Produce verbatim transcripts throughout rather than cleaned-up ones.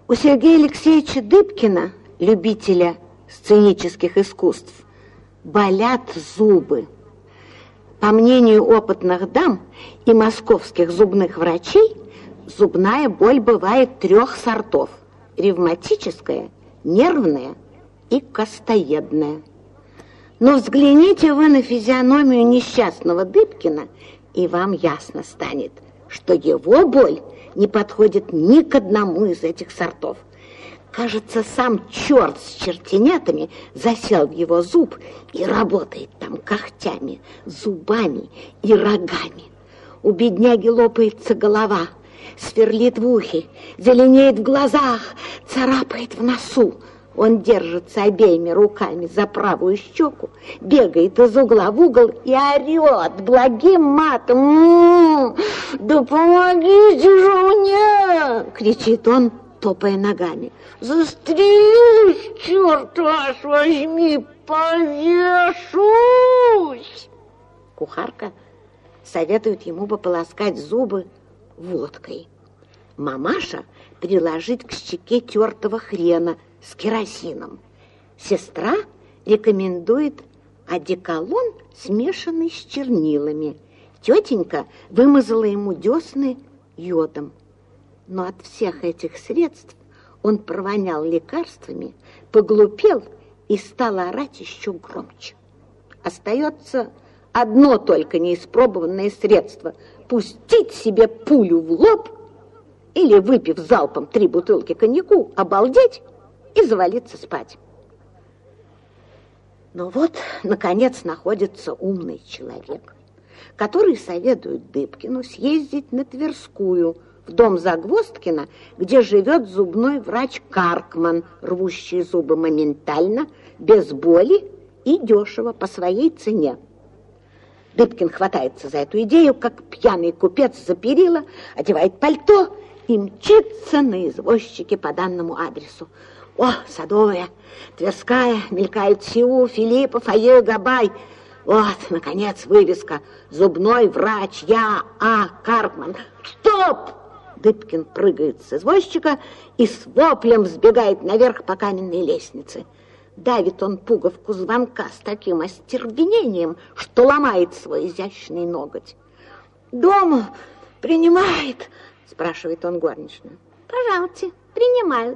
У Сергея Алексеевича Дыбкина, любителя сценических искусств, болят зубы. По мнению опытных дам и московских зубных врачей, зубная боль бывает трех сортов: ревматическая, нервная и костоедная. Но взгляните вы на физиономию несчастного Дыбкина, и вам ясно станет, что его боль не подходит ни к одному из этих сортов. Кажется, сам черт с чертенятами засел в его зуб и работает там когтями, зубами и рогами. У бедняги лопается голова, сверлит в ухе, зеленеет в глазах, царапает в носу. Он держится обеими руками за правую щеку, бегает из угла в угол и орет благим матом. «М-м, да помогите же мне!» — кричит он, топая ногами. «Застрелюсь, черт вас возьми, повешусь!» Кухарка советует ему пополоскать зубы водкой. Мамаша приложить к щеке тертого хрена с керосином. Сестра рекомендует одеколон, смешанный с чернилами. Тетенька вымазала ему десны йодом. Но от всех этих средств он провонял лекарствами, поглупел и стал орать еще громче. Остается одно только неиспробованное средство – пустить себе пулю в лоб или, выпив залпом три бутылки коньяку, обалдеть и завалиться спать. Но вот, наконец, находится умный человек, который советует Дыбкину съездить на Тверскую, в дом Загвоздкина, где живет зубной врач Каркман, рвущий зубы моментально, без боли и дешево по своей цене. Дыбкин хватается за эту идею, как пьяный купец за перила, одевает пальто и мчится на извозчике по данному адресу. О, Садовая, Тверская, мелькает Сиу, Филиппов, Ае, Габай. Вот, наконец, вывеска. Зубной врач Я А. Каркман. Стоп! Дыбкин прыгает с извозчика и с воплем взбегает наверх по каменной лестнице. Давит он пуговку звонка с таким остервенением, что ломает свой изящный ноготь. «Дома принимает?» – спрашивает он горничную. «Пожалуйте, принимают».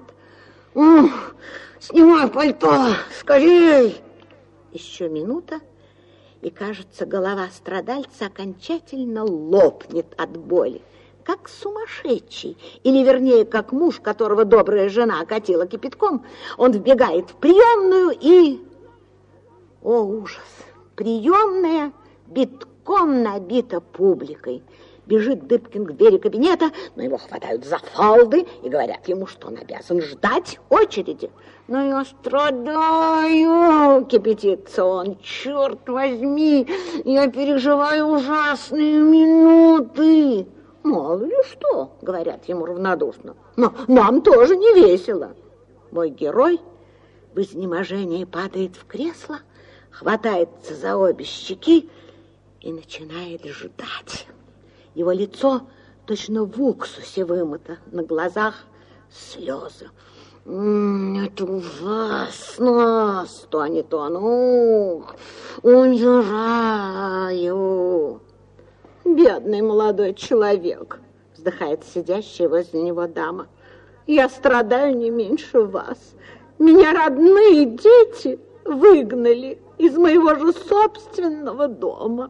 «Ух, снимай пальто, скорей!» Еще минута, и, кажется, голова страдальца окончательно лопнет от боли. Как сумасшедший, или, вернее, как муж, которого добрая жена окатила кипятком, он вбегает в приемную и... О, ужас! Приемная битком набита публикой. Бежит Дыбкин к двери кабинета, но его хватают за фалды и говорят ему, что он обязан ждать очереди. «Но я страдаю!» — кипятится он. «Черт возьми! Я переживаю ужасные минуты!» «Мало ли что!» — говорят ему равнодушно. «Но нам тоже не весело!» Мой герой в изнеможении падает в кресло, хватается за обе щеки и начинает ждать. Его лицо точно в уксусе вымыто, на глазах слезы. «М-м, это ужасно!» — стонет он. «Ух, умираю!» «Бедный молодой человек!» — вздыхает сидящая возле него дама. «Я страдаю не меньше вас. Меня родные дети выгнали из моего же собственного дома».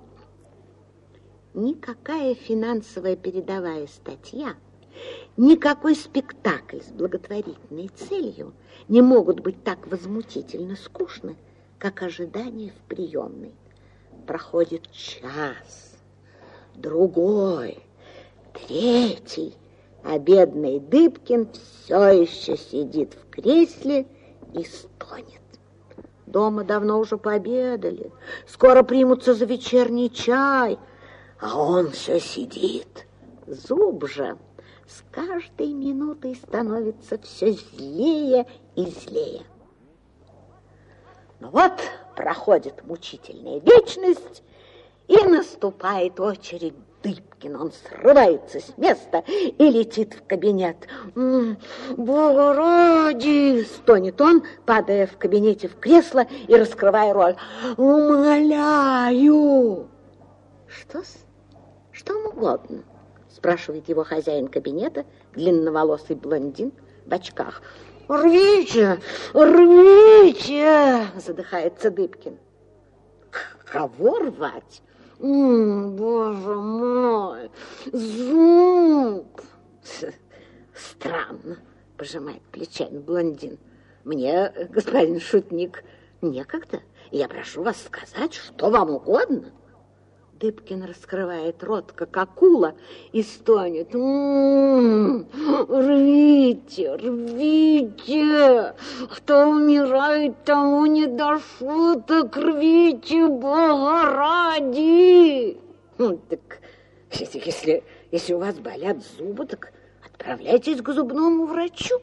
Никакая финансовая передовая статья, никакой спектакль с благотворительной целью не могут быть так возмутительно скучны, как ожидание в приемной. Проходит час, другой, третий, а бедный Дыбкин все еще сидит в кресле и стонет. Дома давно уже пообедали, скоро примутся за вечерний чай, а он все сидит. Зуб же с каждой минутой становится все злее и злее. Но вот проходит мучительная вечность, И наступает очередь Дыбкина. Он срывается с места и летит в кабинет. «Бога ради!» — стонет он, падая в кабинете в кресло и раскрывая роль. «Умоляю!» «Что-с? Что вам угодно?» — спрашивает его хозяин кабинета, длинноволосый блондин в очках. «Рвите! Рвите!» — задыхается Дыбкин. «Кого рвать? М, боже мой! Зуб!» «Странно!» — пожимает плечами блондин. «Мне, господин шутник, некогда. Я прошу вас сказать, что вам угодно». Дыбкин раскрывает рот, как акула, и стонет. «М-м-м, рвите, рвите! Кто умирает, тому не до шуток, рвите, Бога ради!» Ну, так, если, если у вас болят зубы, так отправляйтесь к зубному врачу.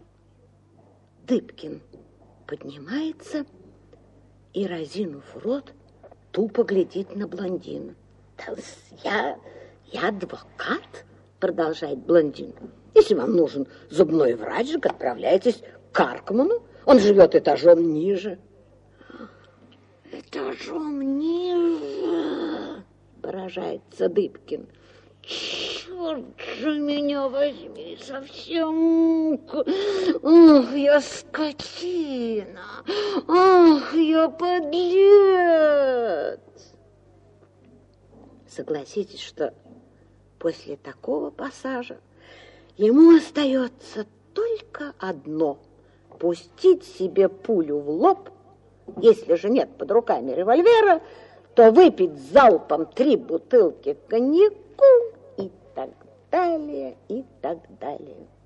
Дыбкин поднимается и, разинув рот, тупо глядит на блондина. «Я, я адвокат», — продолжает блондин. «Если вам нужен зубной врач, так отправляйтесь к Каркману. Он живет этажом ниже». «Этажом ниже», — поражается Дыбкин. «Черт же меня возьми совсем! Ах, я скотина! Ах, я подлец!» Согласитесь, что после такого пассажа ему остается только одно — пустить себе пулю в лоб. Если же нет под руками револьвера, то выпить залпом три бутылки коньяку и так далее, и так далее.